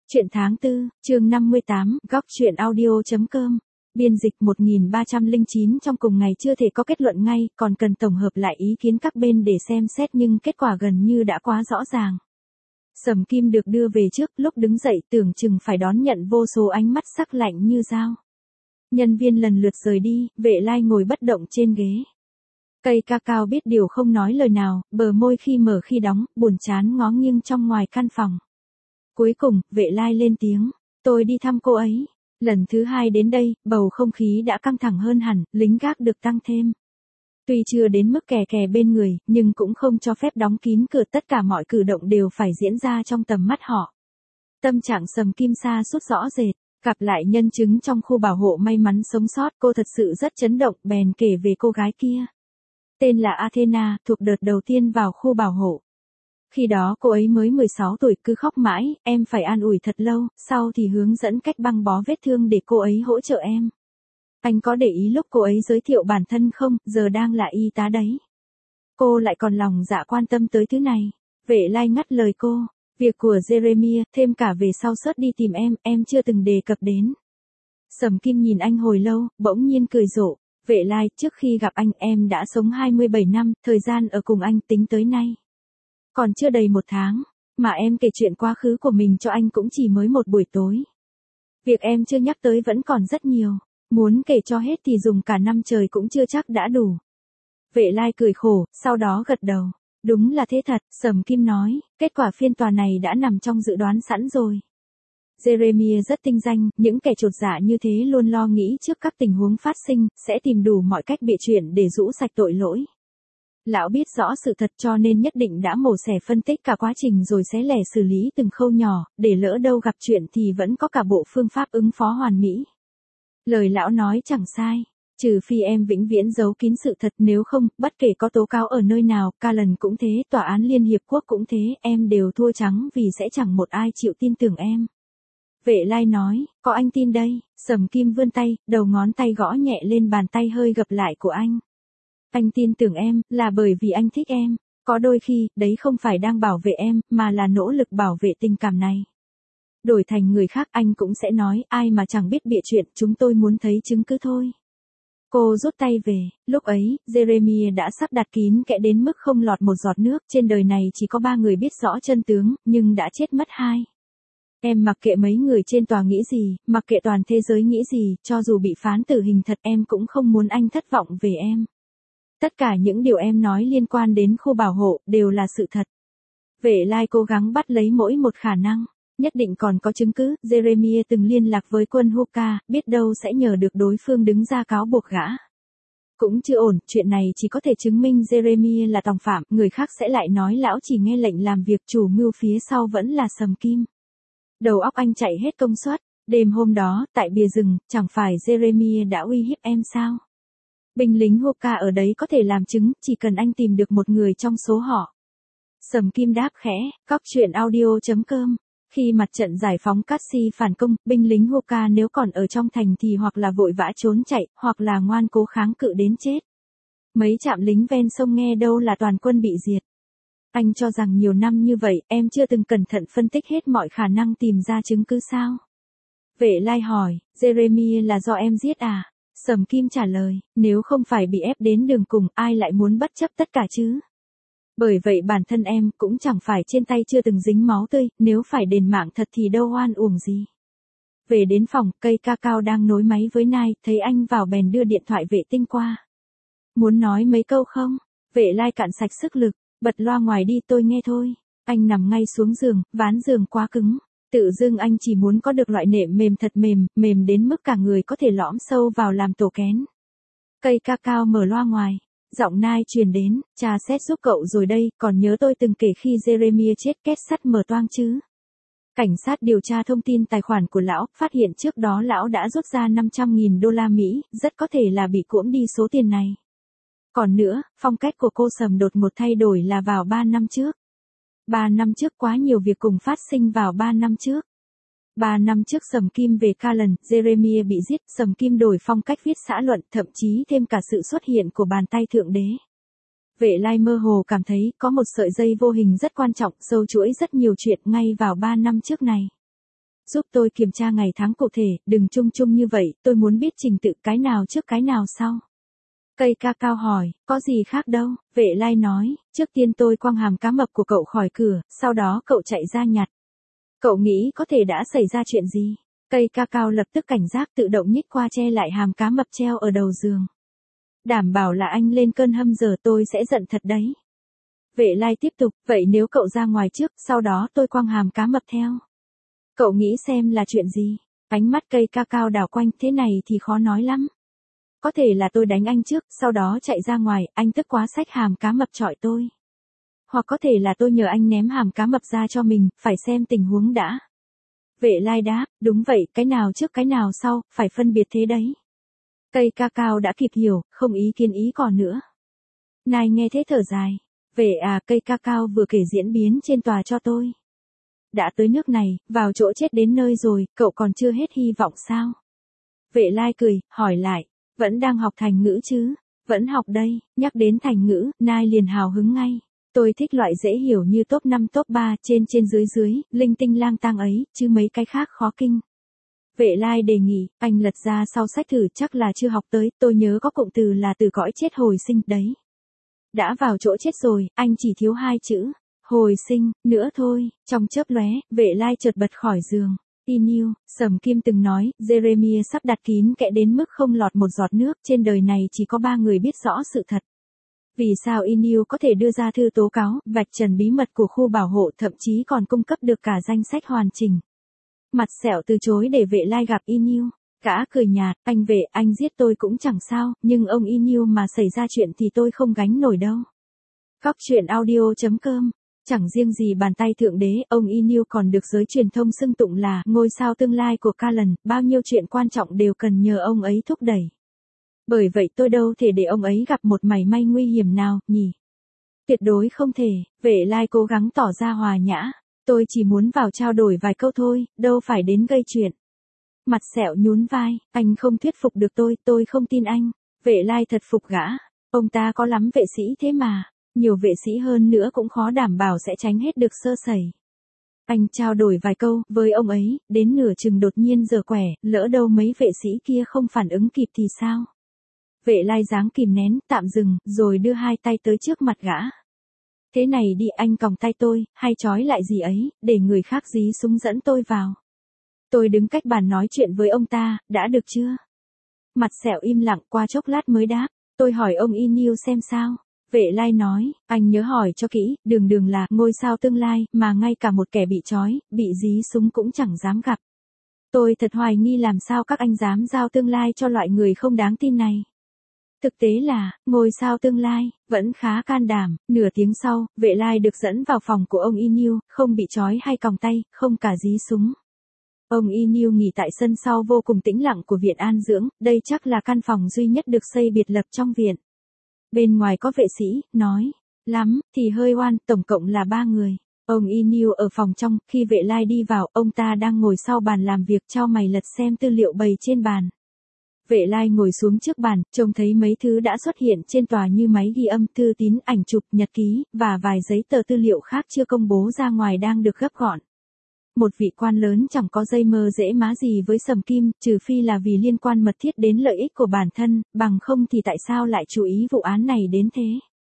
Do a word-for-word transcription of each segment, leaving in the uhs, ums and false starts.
Truyện tháng tư, chương năm mươi tám, góc truyện audio.com. Biên dịch một nghìn ba trăm lẻ chín. Trong cùng ngày chưa thể có kết luận ngay, còn cần tổng hợp lại ý kiến các bên để xem xét, nhưng kết quả gần như đã quá rõ ràng. Sầm Kim được đưa về trước, lúc đứng dậy tưởng chừng phải đón nhận vô số ánh mắt sắc lạnh như dao. Nhân viên lần lượt rời đi, Vệ Lai ngồi bất động trên ghế. Cây ca cao biết điều không nói lời nào, bờ môi khi mở khi đóng, buồn chán ngó nghiêng trong ngoài căn phòng. Cuối cùng, Vệ Lai lên tiếng, tôi đi thăm cô ấy. Lần thứ hai đến đây, bầu không khí đã căng thẳng hơn hẳn, lính gác được tăng thêm. Tuy chưa đến mức kè kè bên người, nhưng cũng không cho phép đóng kín cửa, tất cả mọi cử động đều phải diễn ra trong tầm mắt họ. Tâm trạng Sầm Kim sa sút rõ rệt, gặp lại nhân chứng trong khu bảo hộ may mắn sống sót, cô thật sự rất chấn động, bèn kể về cô gái kia. Tên là Athena, thuộc đợt đầu tiên vào khu bảo hộ. Khi đó cô ấy mới mười sáu tuổi, cứ khóc mãi, em phải an ủi thật lâu, sau thì hướng dẫn cách băng bó vết thương để cô ấy hỗ trợ em. Anh có để ý lúc cô ấy giới thiệu bản thân không, giờ đang là y tá đấy. Cô lại còn lòng dạ quan tâm tới thứ này. Vệ Lai ngắt lời cô, việc của Jeremiah, thêm cả về sau search đi tìm em, em chưa từng đề cập đến. Sầm Kim nhìn anh hồi lâu, bỗng nhiên cười rộ. Vệ Lai, trước khi gặp anh em đã sống hai mươi bảy năm, thời gian ở cùng anh tính tới nay. Còn chưa đầy một tháng, mà em kể chuyện quá khứ của mình cho anh cũng chỉ mới một buổi tối. Việc em chưa nhắc tới vẫn còn rất nhiều, muốn kể cho hết thì dùng cả năm trời cũng chưa chắc đã đủ. Vệ Lai cười khổ, sau đó gật đầu. Đúng là thế thật, Sầm Kim nói, kết quả phiên tòa này đã nằm trong dự đoán sẵn rồi. Jeremiah rất tinh danh, những kẻ chột dạ như thế luôn lo nghĩ trước các tình huống phát sinh, sẽ tìm đủ mọi cách bịa chuyện để rũ sạch tội lỗi. Lão biết rõ sự thật cho nên nhất định đã mổ xẻ phân tích cả quá trình rồi xé lẻ xử lý từng khâu nhỏ, để lỡ đâu gặp chuyện thì vẫn có cả bộ phương pháp ứng phó hoàn mỹ. Lời lão nói chẳng sai, trừ phi em vĩnh viễn giấu kín sự thật, nếu không, bất kể có tố cáo ở nơi nào, ca lần cũng thế, tòa án Liên Hiệp Quốc cũng thế, em đều thua trắng vì sẽ chẳng một ai chịu tin tưởng em. Vệ Lai nói, có anh tin đây. Sầm Kim vươn tay, đầu ngón tay gõ nhẹ lên bàn tay hơi gập lại của anh. Anh tin tưởng em, là bởi vì anh thích em. Có đôi khi, đấy không phải đang bảo vệ em, mà là nỗ lực bảo vệ tình cảm này. Đổi thành người khác anh cũng sẽ nói, ai mà chẳng biết bịa chuyện, chúng tôi muốn thấy chứng cứ thôi. Cô rút tay về, lúc ấy, Jeremiah đã sắp đặt kín kẽ đến mức không lọt một giọt nước, trên đời này chỉ có ba người biết rõ chân tướng, nhưng đã chết mất hai. Em mặc kệ mấy người trên tòa nghĩ gì, mặc kệ toàn thế giới nghĩ gì, cho dù bị phán tử hình thật em cũng không muốn anh thất vọng về em. Tất cả những điều em nói liên quan đến khu bảo hộ, đều là sự thật. Vệ Lai cố gắng bắt lấy mỗi một khả năng, nhất định còn có chứng cứ, Jeremiah từng liên lạc với quân Hoka, biết đâu sẽ nhờ được đối phương đứng ra cáo buộc gã. Cũng chưa ổn, chuyện này chỉ có thể chứng minh Jeremiah là tòng phạm, người khác sẽ lại nói lão chỉ nghe lệnh làm việc, chủ mưu phía sau vẫn là Sầm Kim. Đầu óc anh chạy hết công suất, đêm hôm đó, tại bìa rừng, chẳng phải Jeremiah đã uy hiếp em sao? Binh lính Hoka ở đấy có thể làm chứng, chỉ cần anh tìm được một người trong số họ. Sầm Kim đáp khẽ, góc truyện audio.com. Khi mặt trận giải phóng Cassi phản công, binh lính Hoka nếu còn ở trong thành thì hoặc là vội vã trốn chạy, hoặc là ngoan cố kháng cự đến chết. Mấy trạm lính ven sông nghe đâu là toàn quân bị diệt. Anh cho rằng nhiều năm như vậy, em chưa từng cẩn thận phân tích hết mọi khả năng tìm ra chứng cứ sao? Vệ Lai hỏi, Jeremiah là do em giết à? Sầm Kim trả lời, nếu không phải bị ép đến đường cùng, ai lại muốn bất chấp tất cả chứ? Bởi vậy bản thân em cũng chẳng phải trên tay chưa từng dính máu tươi, nếu phải đền mạng thật thì đâu oan uổng gì. Về đến phòng, cây ca cao đang nối máy với Nai, thấy anh vào bèn đưa điện thoại vệ tinh qua. Muốn nói mấy câu không? Vệ Lai cạn sạch sức lực, bật loa ngoài đi tôi nghe thôi. Anh nằm ngay xuống giường, ván giường quá cứng. Tự dưng anh chỉ muốn có được loại nệm mềm thật mềm, mềm đến mức cả người có thể lõm sâu vào làm tổ kén. Cây ca cao mở loa ngoài. Giọng Nai truyền đến, cha xét giúp cậu rồi đây, còn nhớ tôi từng kể khi Jeremiah chết két sắt mở toang chứ? Cảnh sát điều tra thông tin tài khoản của lão, phát hiện trước đó lão đã rút ra năm trăm nghìn đô la Mỹ, rất có thể là bị cuỗm đi số tiền này. Còn nữa, phong cách của cô Sầm đột ngột thay đổi là vào ba năm trước. ba năm trước quá nhiều việc cùng phát sinh vào ba năm trước. ba năm trước Sầm Kim về ca lần, Jeremiah bị giết, Sầm Kim đổi phong cách viết xã luận, thậm chí thêm cả sự xuất hiện của bàn tay thượng đế. Vệ Lai mơ hồ cảm thấy có một sợi dây vô hình rất quan trọng, sâu chuỗi rất nhiều chuyện ngay vào ba năm trước này. Giúp tôi kiểm tra ngày tháng cụ thể, đừng chung chung như vậy, tôi muốn biết trình tự cái nào trước cái nào sau. Cây ca cao hỏi, có gì khác đâu, Vệ Lai nói, trước tiên tôi quăng hàm cá mập của cậu khỏi cửa, sau đó cậu chạy ra nhặt. Cậu nghĩ có thể đã xảy ra chuyện gì? Cây ca cao lập tức cảnh giác tự động nhích qua che lại hàm cá mập treo ở đầu giường. Đảm bảo là anh lên cơn hâm giờ tôi sẽ giận thật đấy. Vệ Lai tiếp tục, vậy nếu cậu ra ngoài trước, sau đó tôi quăng hàm cá mập theo. Cậu nghĩ xem là chuyện gì? Ánh mắt cây ca cao đảo quanh, thế này thì khó nói lắm. Có thể là tôi đánh anh trước, sau đó chạy ra ngoài, anh tức quá xách hàm cá mập chọi tôi. Hoặc có thể là tôi nhờ anh ném hàm cá mập ra cho mình, phải xem tình huống đã. Vệ Lai đáp, đúng vậy, cái nào trước cái nào sau, phải phân biệt thế đấy. Cây ca cao đã kịp hiểu, không ý kiến ý còn nữa. Nai nghe thế thở dài. Vệ à, cây ca cao vừa kể diễn biến trên tòa cho tôi. Đã tới nước này, vào chỗ chết đến nơi rồi, cậu còn chưa hết hy vọng sao? Vệ Lai cười, hỏi lại, vẫn đang học thành ngữ chứ? Vẫn học đây, nhắc đến thành ngữ, Nai liền hào hứng ngay. Tôi thích loại dễ hiểu như top năm top ba, trên trên dưới dưới, linh tinh lang tang ấy, chứ mấy cái khác khó kinh. Vệ Lai đề nghị, anh lật ra sau sách thử chắc là chưa học tới, tôi nhớ có cụm từ là từ cõi chết hồi sinh đấy. Đã vào chỗ chết rồi, anh chỉ thiếu hai chữ. Hồi sinh, nữa thôi, trong chớp lóe, Vệ Lai chợt bật khỏi giường. Inu, Sầm Kim từng nói, Jeremiah sắp đặt kín kẽ đến mức không lọt một giọt nước, trên đời này chỉ có ba người biết rõ sự thật. Vì sao Inu có thể đưa ra thư tố cáo, vạch trần bí mật của khu bảo hộ, thậm chí còn cung cấp được cả danh sách hoàn chỉnh. Mặt sẹo từ chối để Vệ Lai gặp Inu. Gã cười nhạt, anh Vệ, anh giết tôi cũng chẳng sao, nhưng ông Inu mà xảy ra chuyện thì tôi không gánh nổi đâu. Góc truyện audio chấm com. Chẳng riêng gì bàn tay thượng đế, ông Inu còn được giới truyền thông xưng tụng là ngôi sao tương lai của Callan, bao nhiêu chuyện quan trọng đều cần nhờ ông ấy thúc đẩy. Bởi vậy tôi đâu thể để ông ấy gặp một mảy may nguy hiểm nào, nhỉ? Tuyệt đối không thể, Vệ Lai cố gắng tỏ ra hòa nhã. Tôi chỉ muốn vào trao đổi vài câu thôi, đâu phải đến gây chuyện. Mặt sẹo nhún vai, anh không thuyết phục được tôi, tôi không tin anh. Vệ Lai thật phục gã. Ông ta có lắm vệ sĩ thế mà. Nhiều vệ sĩ hơn nữa cũng khó đảm bảo sẽ tránh hết được sơ sẩy. Anh trao đổi vài câu với ông ấy, đến nửa chừng đột nhiên giở quẻ, lỡ đâu mấy vệ sĩ kia không phản ứng kịp thì sao? Vệ Lai dáng kìm nén, tạm dừng, rồi đưa hai tay tới trước mặt gã. Thế này đi, anh còng tay tôi, hay trói lại gì ấy, để người khác dí súng dẫn tôi vào. Tôi đứng cách bàn nói chuyện với ông ta, đã được chưa? Mặt sẹo im lặng qua chốc lát mới đáp, tôi hỏi ông Inu xem sao. Vệ Lai nói, anh nhớ hỏi cho kỹ, đường đường là ngôi sao tương lai, mà ngay cả một kẻ bị trói, bị dí súng cũng chẳng dám gặp. Tôi thật hoài nghi làm sao các anh dám giao tương lai cho loại người không đáng tin này. Thực tế là, ngôi sao tương lai, vẫn khá can đảm. Nửa tiếng sau, Vệ Lai được dẫn vào phòng của ông Inu, không bị trói hay còng tay, không cả dí súng. Ông Inu nghỉ tại sân sau vô cùng tĩnh lặng của viện an dưỡng, đây chắc là căn phòng duy nhất được xây biệt lập trong viện. Bên ngoài có vệ sĩ, nói, lắm, thì hơi oan, tổng cộng là ba người. Ông Inu ở phòng trong, khi Vệ Lai đi vào, ông ta đang ngồi sau bàn làm việc chau mày lật xem tư liệu bày trên bàn. Vệ Lai ngồi xuống trước bàn, trông thấy mấy thứ đã xuất hiện trên tòa như máy ghi âm, thư tín, ảnh chụp, nhật ký, và vài giấy tờ tư liệu khác chưa công bố ra ngoài đang được gấp gọn. Một vị quan lớn chẳng có dây mơ dễ má gì với Sầm Kim, trừ phi là vì liên quan mật thiết đến lợi ích của bản thân, bằng không thì tại sao lại chú ý vụ án này đến thế?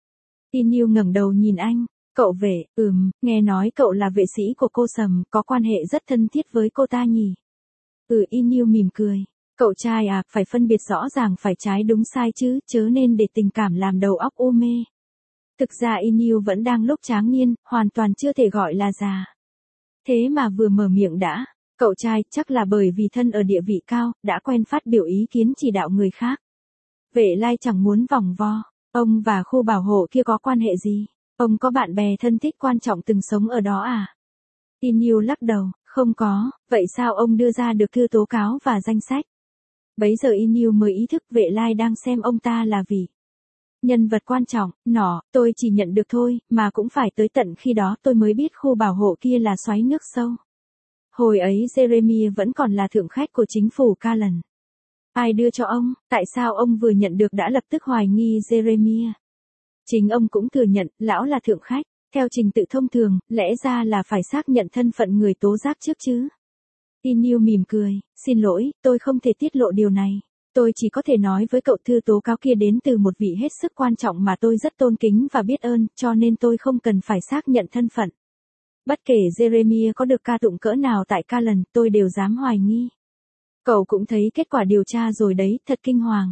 Inu ngẩng đầu nhìn anh, cậu Vệ, ừm, nghe nói cậu là vệ sĩ của cô Sầm, có quan hệ rất thân thiết với cô ta nhỉ? Ừ, Inu mỉm cười, cậu trai à, phải phân biệt rõ ràng phải trái đúng sai chứ, chớ nên để tình cảm làm đầu óc u mê. Thực ra Inu vẫn đang lúc tráng niên, hoàn toàn chưa thể gọi là già. Thế mà vừa mở miệng đã, cậu trai chắc là bởi vì thân ở địa vị cao, đã quen phát biểu ý kiến chỉ đạo người khác. Vệ Lai chẳng muốn vòng vo, ông và khu bảo hộ kia có quan hệ gì? Ông có bạn bè thân thích quan trọng từng sống ở đó à? Inu lắc đầu, không có, vậy sao ông đưa ra được thư tố cáo và danh sách? Bấy giờ Inu mới ý thức Vệ Lai đang xem ông ta là vị nhân vật quan trọng, nọ, tôi chỉ nhận được thôi, mà cũng phải tới tận khi đó tôi mới biết khu bảo hộ kia là xoáy nước sâu. Hồi ấy Jeremiah vẫn còn là thượng khách của chính phủ Callan. Ai đưa cho ông, tại sao ông vừa nhận được đã lập tức hoài nghi Jeremiah? Chính ông cũng thừa nhận, lão là thượng khách, theo trình tự thông thường, lẽ ra là phải xác nhận thân phận người tố giác trước chứ. Inu mỉm cười, xin lỗi, tôi không thể tiết lộ điều này. Tôi chỉ có thể nói với cậu thư tố cáo kia đến từ một vị hết sức quan trọng mà tôi rất tôn kính và biết ơn, cho nên tôi không cần phải xác nhận thân phận. Bất kể Jeremiah có được ca tụng cỡ nào tại Callan, tôi đều dám hoài nghi. Cậu cũng thấy kết quả điều tra rồi đấy, thật kinh hoàng.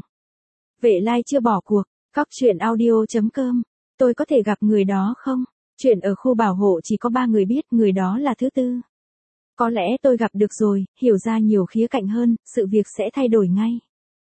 Vệ Lai chưa bỏ cuộc, góc chuyện audio chấm com. Tôi có thể gặp người đó không? Chuyện ở khu bảo hộ chỉ có ba người biết, người đó là thứ tư. Có lẽ tôi gặp được rồi, hiểu ra nhiều khía cạnh hơn, sự việc sẽ thay đổi ngay.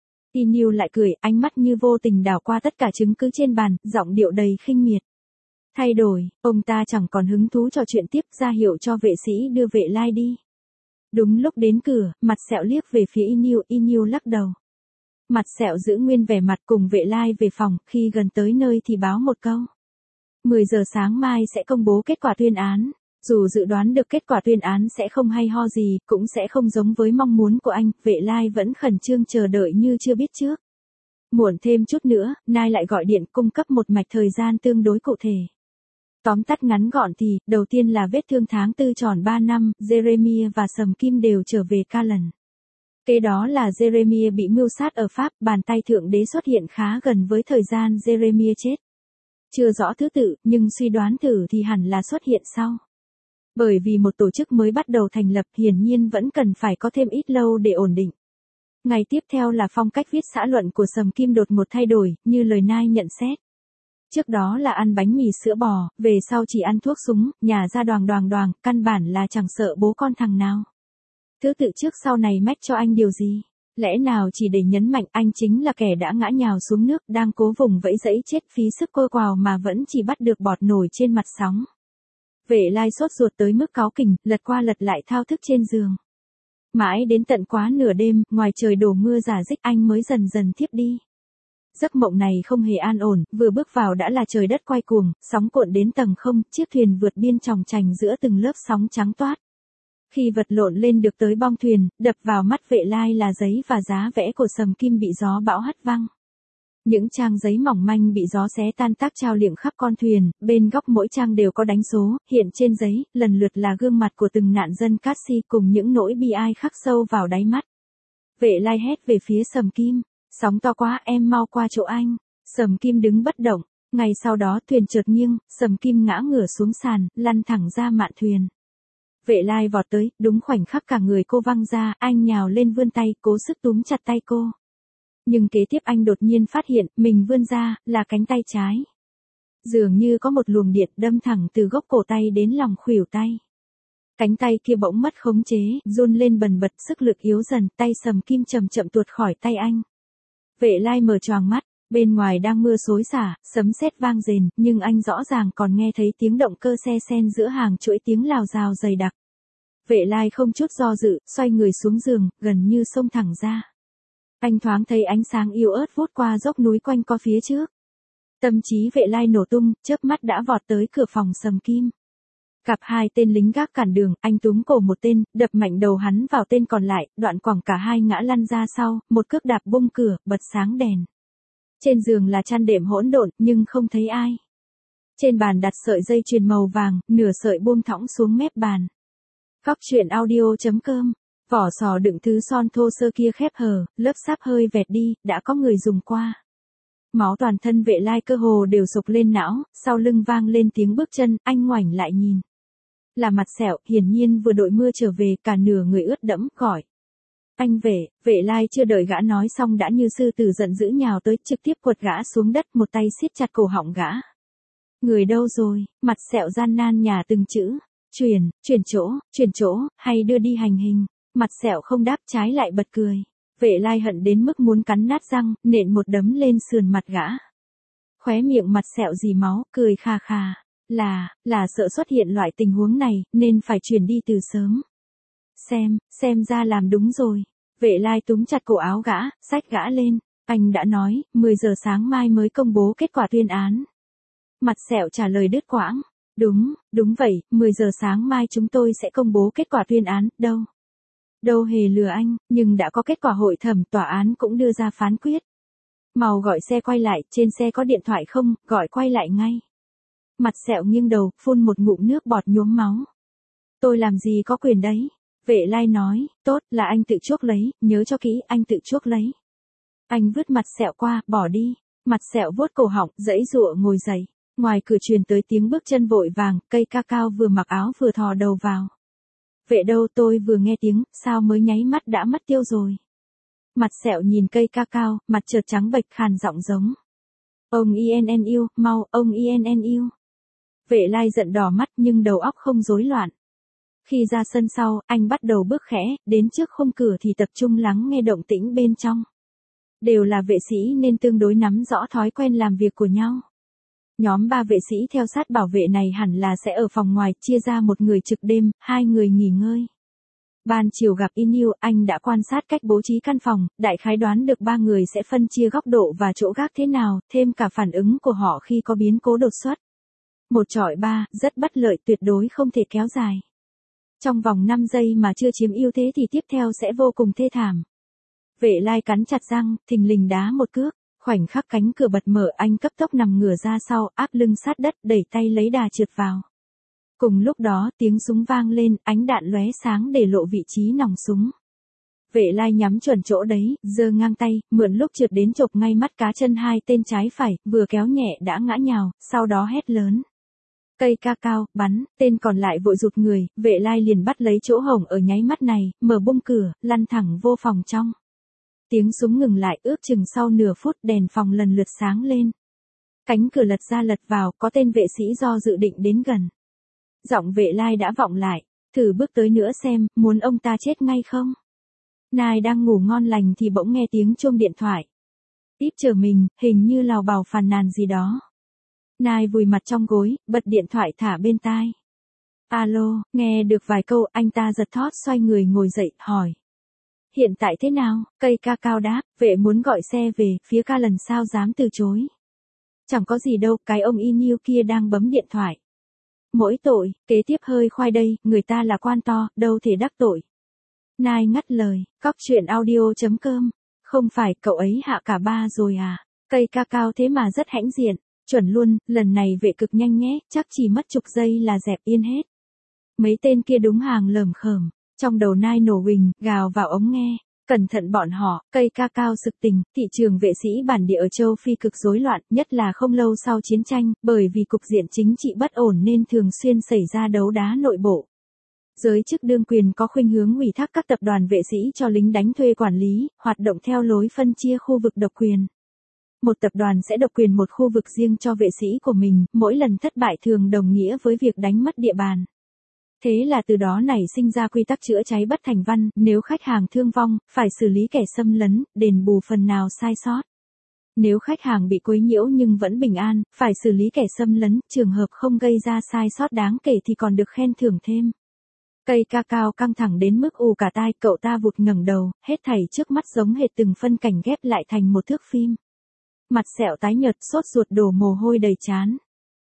Inu lại cười, ánh mắt như vô tình đảo qua tất cả chứng cứ trên bàn, giọng điệu đầy khinh miệt. Thay đổi, ông ta chẳng còn hứng thú trò chuyện tiếp, ra hiệu cho vệ sĩ đưa Vệ Lai đi. Đúng lúc đến cửa, Mặt Sẹo liếc về phía Inu, Inu lắc đầu. Mặt Sẹo giữ nguyên vẻ mặt cùng Vệ Lai về phòng, khi gần tới nơi thì báo một câu. mười giờ sáng mai sẽ công bố kết quả tuyên án. Dù dự đoán được kết quả tuyên án sẽ không hay ho gì, cũng sẽ không giống với mong muốn của anh, Vệ Lai vẫn khẩn trương chờ đợi như chưa biết trước. Muộn thêm chút nữa, Nai lại gọi điện cung cấp một mạch thời gian tương đối cụ thể. Tóm tắt ngắn gọn thì, đầu tiên là vết thương tháng tư tròn ba năm, Jeremiah và Sầm Kim đều trở về Callan. Kế đó là Jeremiah bị mưu sát ở Pháp, bàn tay Thượng Đế xuất hiện khá gần với thời gian Jeremiah chết. Chưa rõ thứ tự, nhưng suy đoán thử thì hẳn là xuất hiện sau. Bởi vì một tổ chức mới bắt đầu thành lập hiển nhiên vẫn cần phải có thêm ít lâu để ổn định. Ngày tiếp theo là phong cách viết xã luận của Sầm Kim đột một thay đổi, như lời Nai nhận xét. Trước đó là ăn bánh mì sữa bò, về sau chỉ ăn thuốc súng, nhà ra đoàng đoàng đoàng, căn bản là chẳng sợ bố con thằng nào. Thứ tự trước sau này mách cho anh điều gì? Lẽ nào chỉ để nhấn mạnh anh chính là kẻ đã ngã nhào xuống nước, đang cố vùng vẫy dẫy chết phí sức cô quào mà vẫn chỉ bắt được bọt nổi trên mặt sóng. Vệ Lai sốt ruột tới mức cáu kỉnh, lật qua lật lại thao thức trên giường. Mãi đến tận quá nửa đêm, ngoài trời đổ mưa rả rích anh mới dần dần thiếp đi. Giấc mộng này không hề an ổn, vừa bước vào đã là trời đất quay cuồng, sóng cuộn đến tầng không, chiếc thuyền vượt biên tròng trành giữa từng lớp sóng trắng toát. Khi vật lộn lên được tới bong thuyền, đập vào mắt Vệ Lai là giấy và giá vẽ của Sầm Kim bị gió bão hất văng. Những trang giấy mỏng manh bị gió xé tan tác trao liệng khắp con thuyền, bên góc mỗi trang đều có đánh số, hiện trên giấy, lần lượt là gương mặt của từng nạn dân cát si cùng những nỗi bi ai khắc sâu vào đáy mắt. Vệ Lai hét về phía Sầm Kim, sóng to quá, em mau qua chỗ anh. Sầm Kim đứng bất động, ngày sau đó thuyền chợt nghiêng, Sầm Kim ngã ngửa xuống sàn, lăn thẳng ra mạn thuyền. Vệ Lai vọt tới, đúng khoảnh khắc cả người cô văng ra, anh nhào lên vươn tay, cố sức túm chặt tay cô. Nhưng kế tiếp anh đột nhiên phát hiện, mình vươn ra, là cánh tay trái. Dường như có một luồng điện đâm thẳng từ gốc cổ tay đến lòng khuỷu tay. Cánh tay kia bỗng mất khống chế, run lên bần bật, sức lực yếu dần, tay Sầm Kim chậm chậm tuột khỏi tay anh. Vệ Lai mở choàng mắt, bên ngoài đang mưa xối xả, sấm sét vang rền, nhưng anh rõ ràng còn nghe thấy tiếng động cơ xe xen giữa hàng chuỗi tiếng lào rào dày đặc. Vệ Lai không chút do dự, xoay người xuống giường, gần như xông thẳng ra. Anh thoáng thấy ánh sáng yếu ớt vút qua dốc núi quanh co phía trước. Tâm trí Vệ Lai nổ tung, chớp mắt đã vọt tới cửa phòng Sầm Kim. Gặp hai tên lính gác cản đường, anh túm cổ một tên, đập mạnh đầu hắn vào tên còn lại, đoạn quẳng cả hai ngã lăn ra sau, một cước đạp bung cửa, bật sáng đèn. Trên giường là chăn đệm hỗn độn, nhưng không thấy ai. Trên bàn đặt sợi dây chuyền màu vàng, nửa sợi buông thõng xuống mép bàn. Góc chuyện audio chấm com. Vỏ sò đựng thứ son thô sơ kia khép hờ, lớp sáp hơi vẹt đi, đã có người dùng qua. Máu toàn thân Vệ Lai cơ hồ đều sục lên não, sau lưng vang lên tiếng bước chân, anh ngoảnh lại nhìn. Là Mặt Sẹo, hiển nhiên vừa đội mưa trở về, cả nửa người ướt đẫm, gọi. Anh về, Vệ Lai chưa đợi gã nói xong đã như sư tử giận dữ nhào tới, trực tiếp quật gã xuống đất, một tay siết chặt cổ họng gã. Người đâu rồi? Mặt Sẹo gian nan nhả từng chữ. Chuyển, chuyển chỗ, chuyển chỗ, hay đưa đi hành hình. Mặt Sẹo không đáp, trái lại bật cười. Vệ Lai hận đến mức muốn cắn nát răng, nện một đấm lên sườn mặt gã. Khóe miệng Mặt Sẹo rỉ máu, cười kha kha. Là, là sợ xuất hiện loại tình huống này, nên phải chuyển đi từ sớm. Xem, xem ra làm đúng rồi. Vệ Lai túm chặt cổ áo gã, xách gã lên. Anh đã nói, mười giờ sáng mai mới công bố kết quả tuyên án. Mặt Sẹo trả lời đứt quãng. Đúng, đúng vậy, mười giờ sáng mai chúng tôi sẽ công bố kết quả tuyên án, đâu. Đâu hề lừa anh, nhưng đã có kết quả hội thẩm, tòa án cũng đưa ra phán quyết. Mau gọi xe quay lại, trên xe có điện thoại không, gọi quay lại ngay. Mặt Sẹo nghiêng đầu, phun một ngụm nước bọt nhuốm máu. Tôi làm gì có quyền đấy. Vệ Lai nói, tốt, là anh tự chuốc lấy, nhớ cho kỹ, anh tự chuốc lấy. Anh vứt mặt sẹo qua, bỏ đi. Mặt sẹo vuốt cổ họng, giãy giụa ngồi dậy. Ngoài cửa truyền tới tiếng bước chân vội vàng, cây ca cao vừa mặc áo vừa thò đầu vào. Vệ đâu, tôi vừa nghe tiếng, sao mới nháy mắt đã mất tiêu rồi. Mặt sẹo nhìn cây ca cao, mặt chợt trắng bệch, khàn giọng giống. Ông i en en yêu, mau, ông i en en yêu. Vệ Lai giận đỏ mắt nhưng đầu óc không rối loạn. Khi ra sân sau, anh bắt đầu bước khẽ, đến trước khung cửa thì tập trung lắng nghe động tĩnh bên trong. Đều là vệ sĩ nên tương đối nắm rõ thói quen làm việc của nhau. Nhóm ba vệ sĩ theo sát bảo vệ này hẳn là sẽ ở phòng ngoài, chia ra một người trực đêm, hai người nghỉ ngơi. Ban chiều gặp Inu, anh đã quan sát cách bố trí căn phòng, đại khái đoán được ba người sẽ phân chia góc độ và chỗ gác thế nào, thêm cả phản ứng của họ khi có biến cố đột xuất. Một chọi ba, rất bất lợi, tuyệt đối không thể kéo dài. Trong vòng năm giây mà chưa chiếm ưu thế thì tiếp theo sẽ vô cùng thê thảm. Vệ Lai cắn chặt răng, thình lình đá một cước, khoảnh khắc cánh cửa bật mở, anh cấp tốc nằm ngửa ra sau, áp lưng sát đất, đẩy tay lấy đà trượt vào. Cùng lúc đó, tiếng súng vang lên, ánh đạn lóe sáng để lộ vị trí nòng súng. Vệ Lai nhắm chuẩn chỗ đấy, giơ ngang tay, mượn lúc trượt đến chộp ngay mắt cá chân hai tên trái phải, vừa kéo nhẹ đã ngã nhào, sau đó hét lớn. Cây ca cao, bắn, tên còn lại vội rụt người, Vệ Lai liền bắt lấy chỗ hổng ở nháy mắt này, mở bung cửa, lăn thẳng vô phòng trong. Tiếng súng ngừng lại, ước chừng sau nửa phút đèn phòng lần lượt sáng lên. Cánh cửa lật ra lật vào, có tên vệ sĩ do dự định đến gần. Giọng Vệ Lai đã vọng lại, thử bước tới nữa xem, muốn ông ta chết ngay không? Nai đang ngủ ngon lành thì bỗng nghe tiếng chuông điện thoại. Tiếp chờ mình, hình như lào bào phàn nàn gì đó. Nai vùi mặt trong gối, bật điện thoại thả bên tai. Alo, nghe được vài câu, anh ta giật thót xoay người ngồi dậy, hỏi. Hiện tại thế nào? Cây ca cao đáp, vệ muốn gọi xe về, phía ca lần sao dám từ chối. Chẳng có gì đâu, cái ông Inu kia đang bấm điện thoại. Mỗi tội, kế tiếp hơi khoai đây, người ta là quan to, đâu thể đắc tội. Nai ngắt lời, cóc truyện audio chấm com. Không phải, cậu ấy hạ cả ba rồi à? Cây ca cao thế mà rất hãnh diện. Chuẩn luôn, lần này vệ cực nhanh nhé, chắc chỉ mất chục giây là dẹp yên hết. Mấy tên kia đúng hàng lởm khởm. Trong đầu Nai nổ huỳnh, gào vào ống nghe. Cẩn thận bọn họ, cây ca cao sực tình, thị trường vệ sĩ bản địa ở châu Phi cực rối loạn, nhất là không lâu sau chiến tranh, bởi vì cục diện chính trị bất ổn nên thường xuyên xảy ra đấu đá nội bộ. Giới chức đương quyền có khuynh hướng ủy thác các tập đoàn vệ sĩ cho lính đánh thuê quản lý, hoạt động theo lối phân chia khu vực độc quyền. Một tập đoàn sẽ độc quyền một khu vực riêng cho vệ sĩ của mình, mỗi lần thất bại thường đồng nghĩa với việc đánh mất địa bàn. Thế là từ đó nảy sinh ra quy tắc chữa cháy bất thành văn, nếu khách hàng thương vong, phải xử lý kẻ xâm lấn, đền bù phần nào sai sót. Nếu khách hàng bị quấy nhiễu nhưng vẫn bình an, phải xử lý kẻ xâm lấn, trường hợp không gây ra sai sót đáng kể thì còn được khen thưởng thêm. Cây ca cao căng thẳng đến mức ù cả tai, cậu ta vụt ngẩng đầu, hết thảy trước mắt giống hệt từng phân cảnh ghép lại thành một thước phim. Mặt sẹo tái nhợt, sốt ruột đổ mồ hôi đầy trán.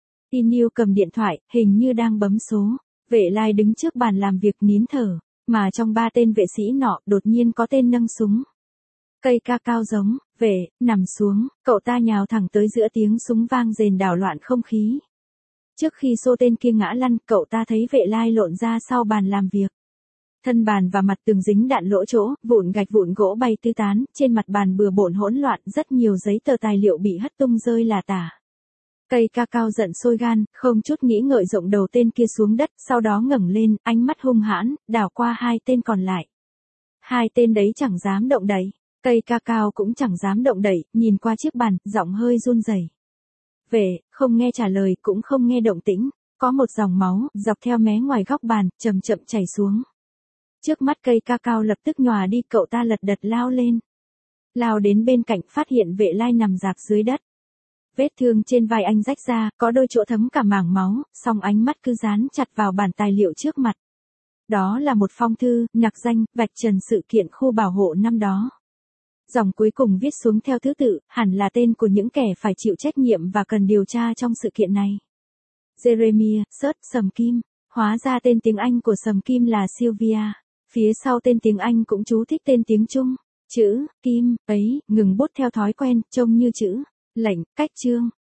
Inu cầm điện thoại, hình như đang bấm số. Vệ Lai đứng trước bàn làm việc nín thở, mà trong ba tên vệ sĩ nọ, đột nhiên có tên nâng súng. Cây ca cao giống, vệ, nằm xuống, cậu ta nhào thẳng tới giữa tiếng súng vang rền đảo loạn không khí. Trước khi xô tên kia ngã lăn, cậu ta thấy Vệ Lai lộn ra sau bàn làm việc. Thân bàn và mặt tường dính đạn lỗ chỗ, vụn gạch vụn gỗ bay tứ tán, trên mặt bàn bừa bộn hỗn loạn, rất nhiều giấy tờ tài liệu bị hất tung rơi là tả. Cây ca cao giận sôi gan, không chút nghĩ ngợi rộng đầu tên kia xuống đất, sau đó ngẩng lên, ánh mắt hung hãn, đảo qua hai tên còn lại. Hai tên đấy chẳng dám động đậy, cây ca cao cũng chẳng dám động đậy, nhìn qua chiếc bàn, giọng hơi run rẩy. Về, không nghe trả lời, cũng không nghe động tĩnh, có một dòng máu, dọc theo mé ngoài góc bàn, chậm chậm chảy xuống. Trước mắt cây ca cao lập tức nhòa đi, cậu ta lật đật lao lên. Lao đến bên cạnh, phát hiện Vệ Lai nằm rạp dưới đất. Vết thương trên vai anh rách ra, có đôi chỗ thấm cả mảng máu, song ánh mắt cứ dán chặt vào bản tài liệu trước mặt. Đó là một phong thư, nặc danh, vạch trần sự kiện khu bảo hộ năm đó. Dòng cuối cùng viết xuống theo thứ tự, hẳn là tên của những kẻ phải chịu trách nhiệm và cần điều tra trong sự kiện này. Jeremiah, Search, Sầm Kim. Hóa ra tên tiếng Anh của Sầm Kim là Sylvia. Phía sau tên tiếng Anh cũng chú thích tên tiếng Trung. Chữ, Kim, ấy, ngừng bút theo thói quen, trông như chữ. Lệnh, cách chương.